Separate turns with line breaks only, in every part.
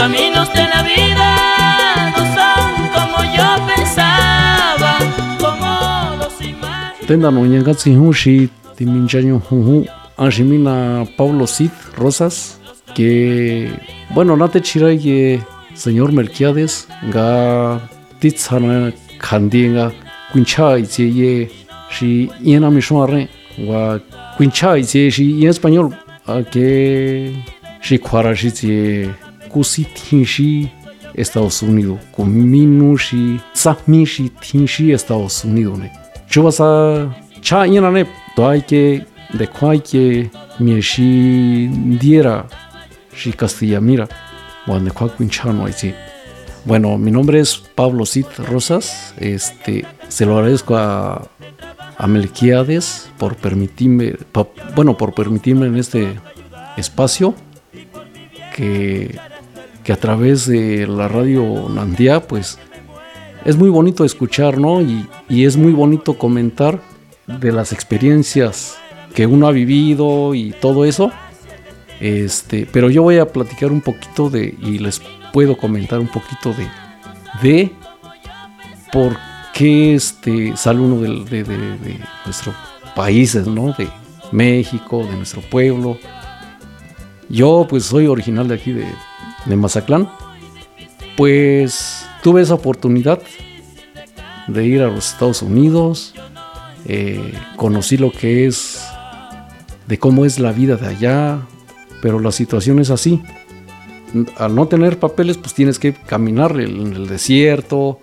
caminos de la vida no son como yo pensaba, como dos imágenes.
Tenda no ñangatsi hushi timinchaño huhu Anshimina Pablo Cid Rosas, que bueno, nate chiray señor Melquiades ga titsana khandienga quincha iye shi yena mishware wa quincha iye shi en español que shi khwara shi kusi thinshi Estados Unidos kuminu shi sahmi shi thinshi Estados Unidos ne chubasa cha yena ne to hay que de cualquier mi shi diera shi Castilla mira cuando cuinchano ahí. Bueno, mi nombre es Pablo Cid Rosas. Se lo agradezco a Melquiades por permitirme en este espacio que a través de la radio Nandía pues es muy bonito escuchar, ¿no? Y es muy bonito comentar de las experiencias que uno ha vivido y todo eso. Pero yo voy a platicar un poquito y les puedo comentar un poquito de por qué sale uno de nuestros países, ¿no? De México, de nuestro pueblo. Yo pues soy original de aquí de Mazatlán. Pues tuve esa oportunidad de ir a los Estados Unidos. Conocí lo que es, de cómo es la vida de allá. Pero la situación es así. Al no tener papeles, pues tienes que caminar en el desierto,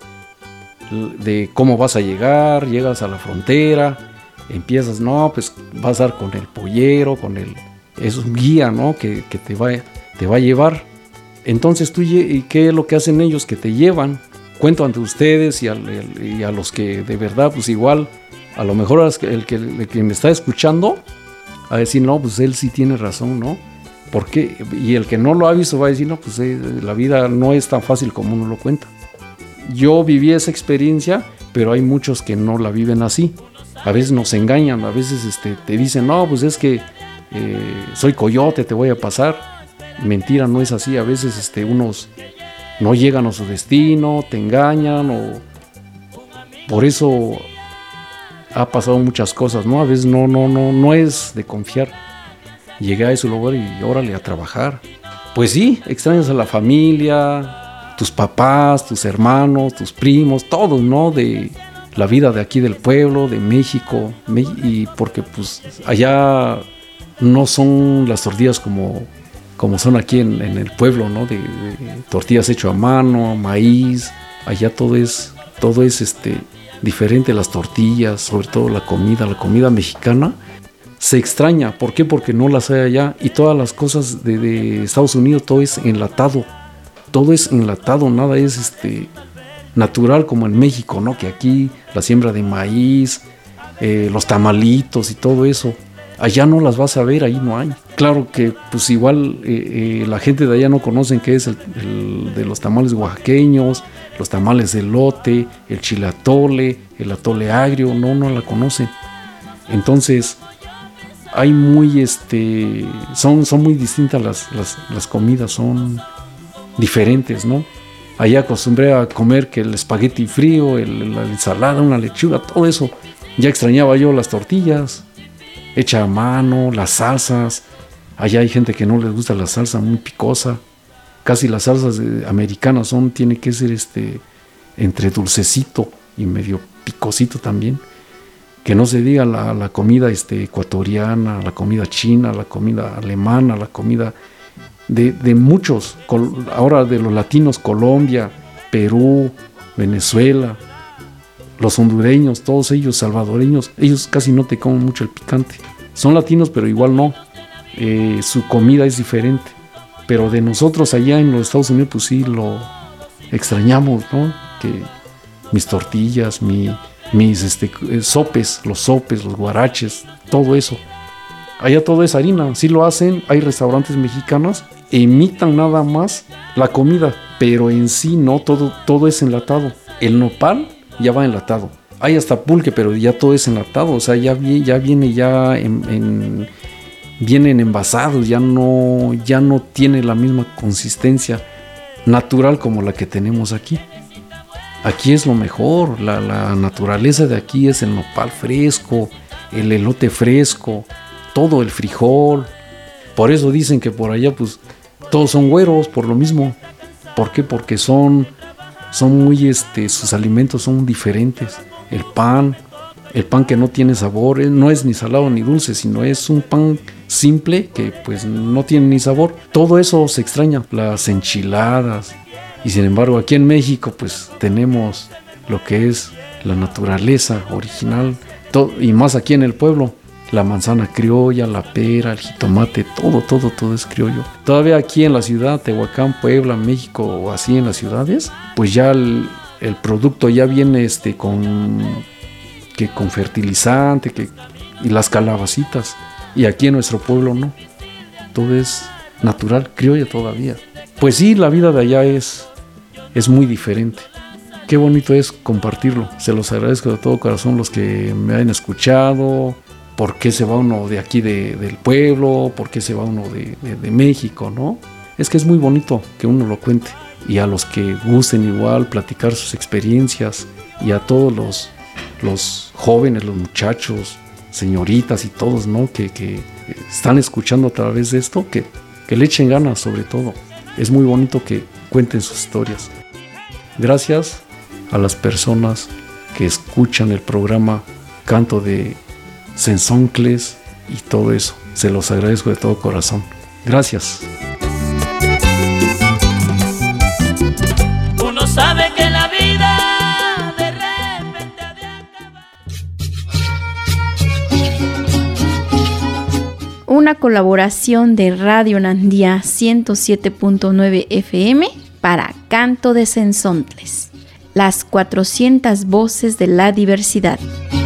de cómo vas a llegar, llegas a la frontera, empiezas, no, pues vas a dar con el pollero, es un guía, ¿no? Que te va a llevar. Entonces ¿qué es lo que hacen ellos? Que te llevan, cuento ante ustedes y a los que de verdad, pues igual, a lo mejor el que me está escuchando, a decir, no, pues él sí tiene razón, ¿no? ¿Por qué? Y el que no lo ha visto va a decir, no, pues la vida no es tan fácil como uno lo cuenta. Yo viví esa experiencia, pero hay muchos que no la viven así. A veces nos engañan, a veces te dicen, no, pues es que soy coyote, te voy a pasar. Mentira, no es así. A veces unos no llegan a su destino, te engañan o por eso ha pasado muchas cosas, ¿no? A veces no es de confiar. Llegué a ese lugar y órale a trabajar. Pues sí, extrañas a la familia, tus papás, tus hermanos, tus primos, todos, ¿no? De la vida de aquí del pueblo, de México. Y porque pues allá no son las tortillas como son aquí en el pueblo, ¿no? De tortillas hechas a mano, maíz. Allá todo es diferente, las tortillas, sobre todo la comida mexicana. Se extraña, ¿por qué? Porque no las hay allá y todas las cosas de Estados Unidos, todo es enlatado, nada es natural como en México, ¿no? Que aquí la siembra de maíz, los tamalitos y todo eso, allá no las vas a ver, ahí no hay. Claro que pues igual la gente de allá no conocen qué es el de los tamales oaxaqueños, los tamales de elote, el chile atole, el atole agrio, no la conocen. Entonces hay son muy distintas las comidas, son diferentes, ¿no? Allá acostumbré a comer que el espagueti frío, la ensalada, una lechuga, todo eso. Ya extrañaba yo las tortillas hechas a mano, las salsas. Allá hay gente que no les gusta la salsa muy picosa. Casi las salsas americanas tiene que ser entre dulcecito y medio picosito también. Que no se diga la comida ecuatoriana, la comida china, la comida alemana, la comida de muchos, ahora de los latinos, Colombia, Perú, Venezuela, los hondureños, todos ellos, salvadoreños, ellos casi no te comen mucho el picante. Son latinos, pero igual no. Su comida es diferente. Pero de nosotros allá en los Estados Unidos, pues sí lo extrañamos, ¿no? Que mis tortillas, mis sopes, los guaraches, todo eso. Allá todo es harina, sí lo hacen, hay restaurantes mexicanos, imitan nada más la comida, pero en sí no, todo es enlatado. El nopal ya va enlatado. Hay hasta pulque, pero ya todo es enlatado, o sea, ya viene ya vienen envasados, ya no tiene la misma consistencia natural como la que tenemos aquí. Aquí es lo mejor, la naturaleza de aquí es el nopal fresco, el elote fresco, todo el frijol. Por eso dicen que por allá pues todos son güeros, por lo mismo. ¿Por qué? Porque son muy, sus alimentos son diferentes. El pan que no tiene sabor, no es ni salado ni dulce, sino es un pan simple que pues no tiene ni sabor. Todo eso se extraña, las enchiladas. Y sin embargo aquí en México pues tenemos lo que es la naturaleza original, y más aquí en el pueblo, la manzana criolla, la pera, el jitomate, todo es criollo. Todavía aquí en la ciudad, Tehuacán, Puebla, México, o así en las ciudades, pues ya el producto ya viene con fertilizante, y las calabacitas. Y aquí en nuestro pueblo no, todo es natural, criolla todavía. Pues sí, la vida de allá es muy diferente. Qué bonito es compartirlo. Se los agradezco de todo corazón los que me han escuchado. ¿Por qué se va uno de aquí del pueblo? ¿Por qué se va uno de México, no? Es que es muy bonito que uno lo cuente. Y a los que gusten igual platicar sus experiencias, y a todos los jóvenes, los muchachos, señoritas y todos, ¿no? Que están escuchando a través de esto, que le echen ganas sobre todo. Es muy bonito que cuenten sus historias. Gracias a las personas que escuchan el programa Canto de Cenzontles y todo eso. Se los agradezco de todo corazón. Gracias.
Uno sabe que la vida de repente ha de acabar.
Una colaboración de Radio Nandía 107.9 FM para Canto de Cenzontles, las 400 voces de la diversidad.